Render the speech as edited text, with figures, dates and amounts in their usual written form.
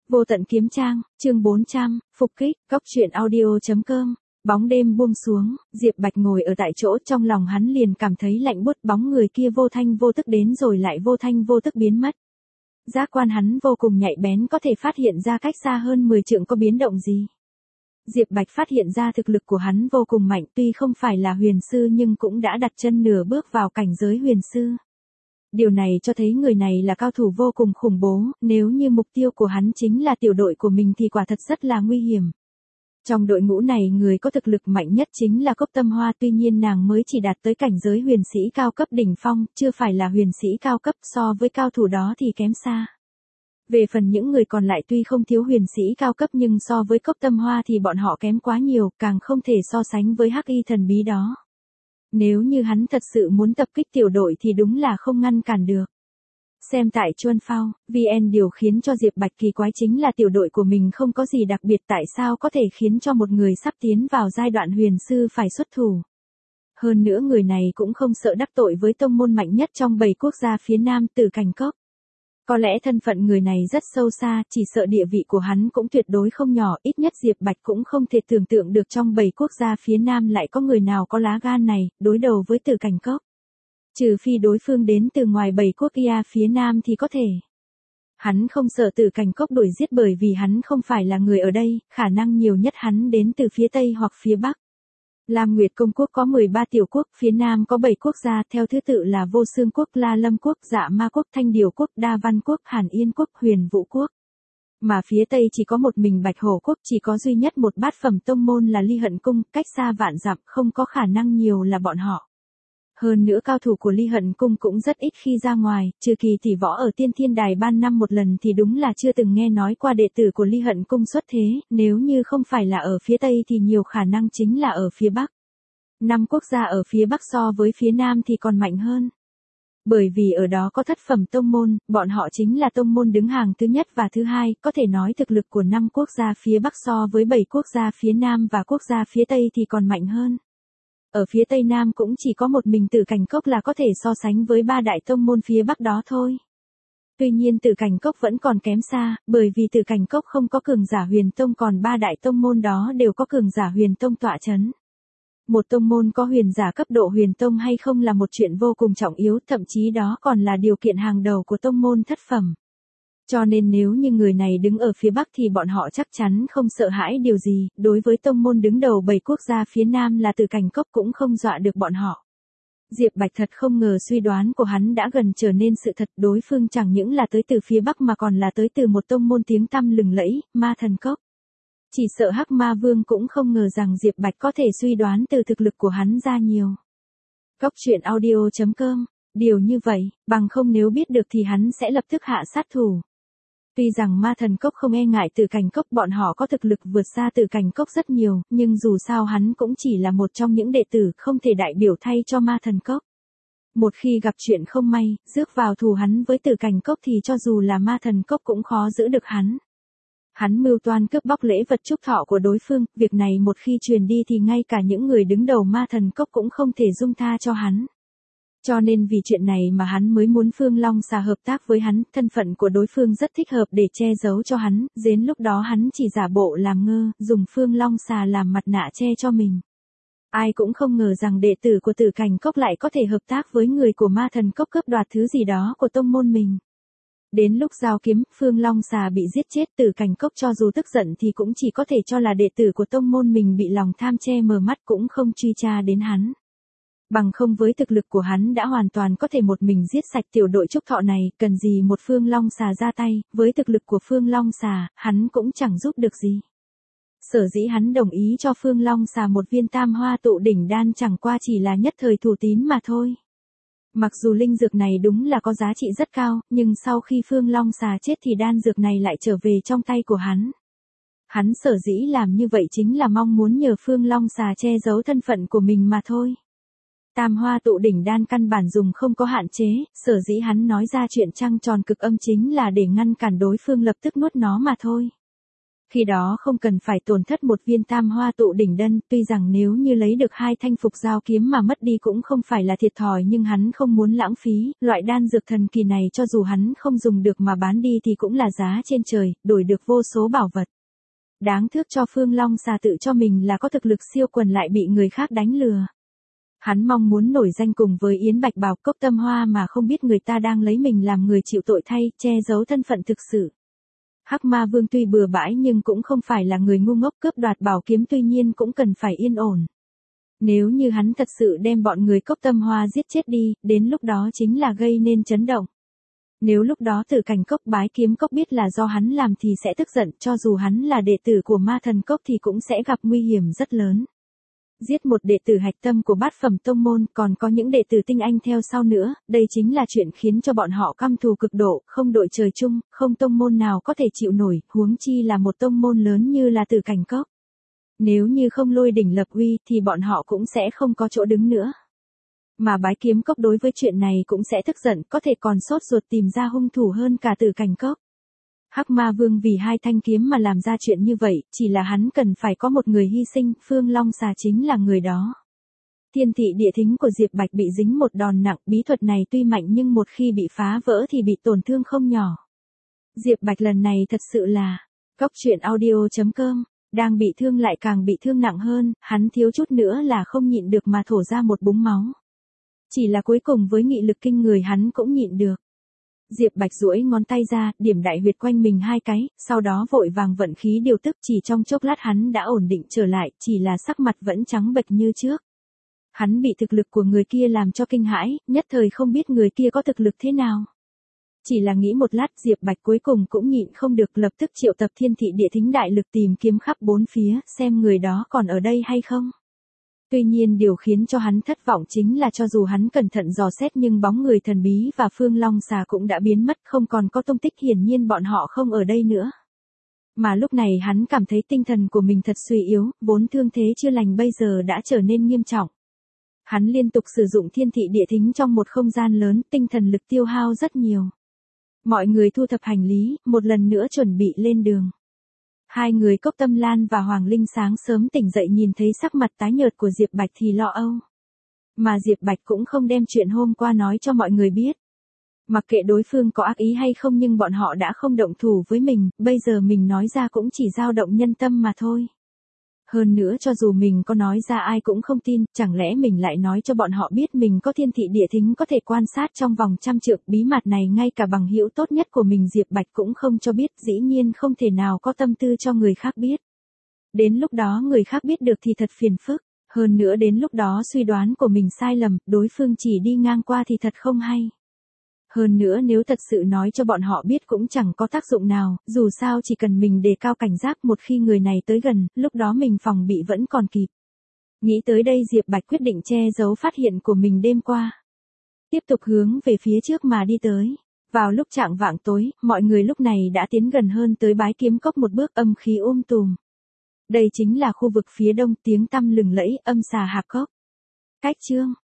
Vô tận kiếm trang, chương 400, phục kích, góc truyện audio.com. Bóng đêm buông xuống, Diệp Bạch ngồi ở tại chỗ, trong lòng hắn liền cảm thấy lạnh buốt, bóng người kia vô thanh vô tức đến rồi lại vô thanh vô tức biến mất. Giác quan hắn vô cùng nhạy bén, có thể phát hiện ra cách xa hơn 10 trượng có biến động gì. Diệp Bạch phát hiện ra thực lực của hắn vô cùng mạnh, tuy không phải là huyền sư nhưng cũng đã đặt chân nửa bước vào cảnh giới huyền sư. Điều này cho thấy người này là cao thủ vô cùng khủng bố, nếu như mục tiêu của hắn chính là tiểu đội của mình thì quả thật rất là nguy hiểm. Trong đội ngũ này người có thực lực mạnh nhất chính là Cốc Tâm Hoa, tuy nhiên nàng mới chỉ đạt tới cảnh giới huyền sĩ cao cấp đỉnh phong, chưa phải là huyền sĩ cao cấp, so với cao thủ đó thì kém xa. Về phần những người còn lại tuy không thiếu huyền sĩ cao cấp nhưng so với Cốc Tâm Hoa thì bọn họ kém quá nhiều, càng không thể so sánh với hắc y thần bí đó. Nếu như hắn thật sự muốn tập kích tiểu đội thì đúng là không ngăn cản được. Xem tại Chuân Phao, VN điều khiến cho Diệp Bạch kỳ quái chính là tiểu đội của mình không có gì đặc biệt, tại sao có thể khiến cho một người sắp tiến vào giai đoạn huyền sư phải xuất thủ. Hơn nữa người này cũng không sợ đắc tội với tông môn mạnh nhất trong 7 quốc gia phía Nam, Tử Cảnh Cốc. Có lẽ thân phận người này rất sâu xa, chỉ sợ địa vị của hắn cũng tuyệt đối không nhỏ, ít nhất Diệp Bạch cũng không thể tưởng tượng được trong 7 quốc gia phía Nam lại có người nào có lá gan này, đối đầu với Tử Cảnh Cốc. Trừ phi đối phương đến từ ngoài 7 quốc gia phía Nam thì có thể. Hắn không sợ Tử Cảnh Cốc đuổi giết bởi vì hắn không phải là người ở đây, khả năng nhiều nhất hắn đến từ phía Tây hoặc phía Bắc. Lam Nguyệt Công Quốc có 13 tiểu quốc, phía Nam có 7 quốc gia, theo thứ tự là Vô Xương Quốc, La Lâm Quốc, Dạ Ma Quốc, Thanh Điều Quốc, Đa Văn Quốc, Hàn Yên Quốc, Huyền Vũ Quốc. Mà phía Tây chỉ có một mình Bạch Hổ Quốc, chỉ có duy nhất một bát phẩm tông môn là Ly Hận Cung, cách xa vạn dặm, không có khả năng nhiều là bọn họ. Hơn nữa cao thủ của Ly Hận Cung cũng rất ít khi ra ngoài, trừ Kỳ tỷ võ ở Tiên Thiên Đài ban năm một lần thì đúng là chưa từng nghe nói qua đệ tử của Ly Hận Cung xuất thế, nếu như không phải là ở phía Tây thì nhiều khả năng chính là ở phía Bắc. 5 quốc gia ở phía Bắc so với phía Nam thì còn mạnh hơn. Bởi vì ở đó có thất phẩm tông môn, bọn họ chính là tông môn đứng hàng thứ nhất và thứ hai, có thể nói thực lực của 5 quốc gia phía Bắc so với 7 quốc gia phía Nam và quốc gia phía Tây thì còn mạnh hơn. Ở phía Tây Nam cũng chỉ có một mình Tử Cảnh Cốc là có thể so sánh với 3 đại tông môn phía Bắc đó thôi. Tuy nhiên Tử Cảnh Cốc vẫn còn kém xa, bởi vì Tử Cảnh Cốc không có cường giả huyền tông, còn 3 đại tông môn đó đều có cường giả huyền tông tọa chấn. Một tông môn có huyền giả cấp độ huyền tông hay không là một chuyện vô cùng trọng yếu, thậm chí đó còn là điều kiện hàng đầu của tông môn thất phẩm. Cho nên nếu như người này đứng ở phía Bắc thì bọn họ chắc chắn không sợ hãi điều gì, đối với tông môn đứng đầu 7 quốc gia phía Nam là Tử Cảnh Cốc cũng không dọa được bọn họ. Diệp Bạch thật không ngờ suy đoán của hắn đã gần trở nên sự thật, đối phương chẳng những là tới từ phía Bắc mà còn là tới từ một tông môn tiếng tăm lừng lẫy, Ma Thần Cốc. Chỉ sợ Hắc Ma Vương cũng không ngờ rằng Diệp Bạch có thể suy đoán từ thực lực của hắn ra nhiều. Góc truyện audio.com, điều như vậy, bằng không nếu biết được thì hắn sẽ lập tức hạ sát thủ. Tuy rằng Ma Thần Cốc không e ngại Tử Cảnh Cốc, bọn họ có thực lực vượt xa Tử Cảnh Cốc rất nhiều, nhưng dù sao hắn cũng chỉ là một trong những đệ tử, không thể đại biểu thay cho Ma Thần Cốc. Một khi gặp chuyện không may, rước vào thù hắn với Tử Cảnh Cốc thì cho dù là Ma Thần Cốc cũng khó giữ được hắn. Hắn mưu toan cướp bóc lễ vật chúc thọ của đối phương, việc này một khi truyền đi thì ngay cả những người đứng đầu Ma Thần Cốc cũng không thể dung tha cho hắn. Cho nên vì chuyện này mà hắn mới muốn Phương Long Xà hợp tác với hắn, thân phận của đối phương rất thích hợp để che giấu cho hắn, đến lúc đó hắn chỉ giả bộ làm ngơ, dùng Phương Long Xà làm mặt nạ che cho mình. Ai cũng không ngờ rằng đệ tử của Tử Cảnh Cốc lại có thể hợp tác với người của Ma Thần Cốc cướp đoạt thứ gì đó của tông môn mình. Đến lúc giao kiếm, Phương Long Xà bị giết chết, Tử Cảnh Cốc cho dù tức giận thì cũng chỉ có thể cho là đệ tử của tông môn mình bị lòng tham che mờ mắt, cũng không truy tra đến hắn. Bằng không với thực lực của hắn đã hoàn toàn có thể một mình giết sạch tiểu đội trúc thọ này, cần gì một Phương Long Xà ra tay, với thực lực của Phương Long Xà, hắn cũng chẳng giúp được gì. Sở dĩ hắn đồng ý cho Phương Long Xà một viên Tam Hoa Tụ Đỉnh Đan chẳng qua chỉ là nhất thời thủ tín mà thôi. Mặc dù linh dược này đúng là có giá trị rất cao, nhưng sau khi Phương Long Xà chết thì đan dược này lại trở về trong tay của hắn. Hắn sở dĩ làm như vậy chính là mong muốn nhờ Phương Long Xà che giấu thân phận của mình mà thôi. Tam Hoa Tụ Đỉnh Đan căn bản dùng không có hạn chế, sở dĩ hắn nói ra chuyện trăng tròn cực âm chính là để ngăn cản đối phương lập tức nuốt nó mà thôi. Khi đó không cần phải tổn thất một viên tam hoa tụ đỉnh đân, tuy rằng nếu như lấy được 2 thanh phục giao kiếm mà mất đi cũng không phải là thiệt thòi, nhưng hắn không muốn lãng phí, loại đan dược thần kỳ này cho dù hắn không dùng được mà bán đi thì cũng là giá trên trời, đổi được vô số bảo vật. Đáng tiếc cho Phương Long xà tự cho mình là có thực lực siêu quần lại bị người khác đánh lừa. Hắn mong muốn nổi danh cùng với Yến Bạch Bảo Cốc Tâm Hoa mà không biết người ta đang lấy mình làm người chịu tội thay, che giấu thân phận thực sự. Hắc Ma Vương tuy bừa bãi nhưng cũng không phải là người ngu ngốc, cướp đoạt bảo kiếm tuy nhiên cũng cần phải yên ổn. Nếu như hắn thật sự đem bọn người Cốc Tâm Hoa giết chết đi, đến lúc đó chính là gây nên chấn động. Nếu lúc đó Tử Cảnh Cốc Bái Kiếm Cốc biết là do hắn làm thì sẽ tức giận, cho dù hắn là đệ tử của Ma Thần Cốc thì cũng sẽ gặp nguy hiểm rất lớn. Giết một đệ tử hạch tâm của bát phẩm tông môn, còn có những đệ tử tinh anh theo sau nữa, đây chính là chuyện khiến cho bọn họ căm thù cực độ, không đội trời chung, không tông môn nào có thể chịu nổi, huống chi là một tông môn lớn như là Tử Cảnh Cốc. Nếu như không lôi đỉnh lập uy thì bọn họ cũng sẽ không có chỗ đứng nữa. Mà Bái Kiếm Cốc đối với chuyện này cũng sẽ tức giận, có thể còn sốt ruột tìm ra hung thủ hơn cả Tử Cảnh Cốc. Hắc Ma Vương vì 2 thanh kiếm mà làm ra chuyện như vậy, chỉ là hắn cần phải có một người hy sinh, Phương Long xà chính là người đó. Thiên thị địa thính của Diệp Bạch bị dính một đòn nặng, bí thuật này tuy mạnh nhưng một khi bị phá vỡ thì bị tổn thương không nhỏ. Diệp Bạch lần này thật sự là, goctruyện.audio.com, đang bị thương lại càng bị thương nặng hơn, hắn thiếu chút nữa là không nhịn được mà thổ ra một búng máu. Chỉ là cuối cùng với nghị lực kinh người hắn cũng nhịn được. Diệp Bạch duỗi ngón tay ra, điểm đại huyệt quanh mình 2 cái, sau đó vội vàng vận khí điều tức, chỉ trong chốc lát hắn đã ổn định trở lại, chỉ là sắc mặt vẫn trắng bệch như trước. Hắn bị thực lực của người kia làm cho kinh hãi, nhất thời không biết người kia có thực lực thế nào. Chỉ là nghĩ một lát Diệp Bạch cuối cùng cũng nhịn không được, lập tức triệu tập thiên thị địa thính đại lực tìm kiếm khắp 4 phía, xem người đó còn ở đây hay không. Tuy nhiên điều khiến cho hắn thất vọng chính là cho dù hắn cẩn thận dò xét nhưng bóng người thần bí và Phương Long xà cũng đã biến mất, không còn có tung tích, hiển nhiên bọn họ không ở đây nữa. Mà lúc này hắn cảm thấy tinh thần của mình thật suy yếu, vốn thương thế chưa lành bây giờ đã trở nên nghiêm trọng. Hắn liên tục sử dụng thiên thị địa thính trong một không gian lớn, tinh thần lực tiêu hao rất nhiều. Mọi người thu thập hành lý, một lần nữa chuẩn bị lên đường. 2 người Cốc Tâm Lan và Hoàng Linh sáng sớm tỉnh dậy nhìn thấy sắc mặt tái nhợt của Diệp Bạch thì lo âu. Mà Diệp Bạch cũng không đem chuyện hôm qua nói cho mọi người biết. Mặc kệ đối phương có ác ý hay không nhưng bọn họ đã không động thủ với mình, bây giờ mình nói ra cũng chỉ dao động nhân tâm mà thôi. Hơn nữa cho dù mình có nói ra ai cũng không tin, chẳng lẽ mình lại nói cho bọn họ biết mình có thiên thị địa thính có thể quan sát trong vòng 100 trượng, bí mật này ngay cả bằng hữu tốt nhất của mình Diệp Bạch cũng không cho biết, dĩ nhiên không thể nào có tâm tư cho người khác biết. Đến lúc đó người khác biết được thì thật phiền phức, hơn nữa đến lúc đó suy đoán của mình sai lầm, đối phương chỉ đi ngang qua thì thật không hay. Hơn nữa nếu thật sự nói cho bọn họ biết cũng chẳng có tác dụng nào, dù sao chỉ cần mình đề cao cảnh giác, một khi người này tới gần, lúc đó mình phòng bị vẫn còn kịp. Nghĩ tới đây Diệp Bạch quyết định che giấu phát hiện của mình đêm qua. Tiếp tục hướng về phía trước mà đi tới. Vào lúc chạng vạng tối, mọi người lúc này đã tiến gần hơn tới Bái Kiếm Cốc một bước, âm khí tùm. Đây chính là khu vực phía đông tiếng tăm lừng lẫy, âm xà hạp cốc. Cách chương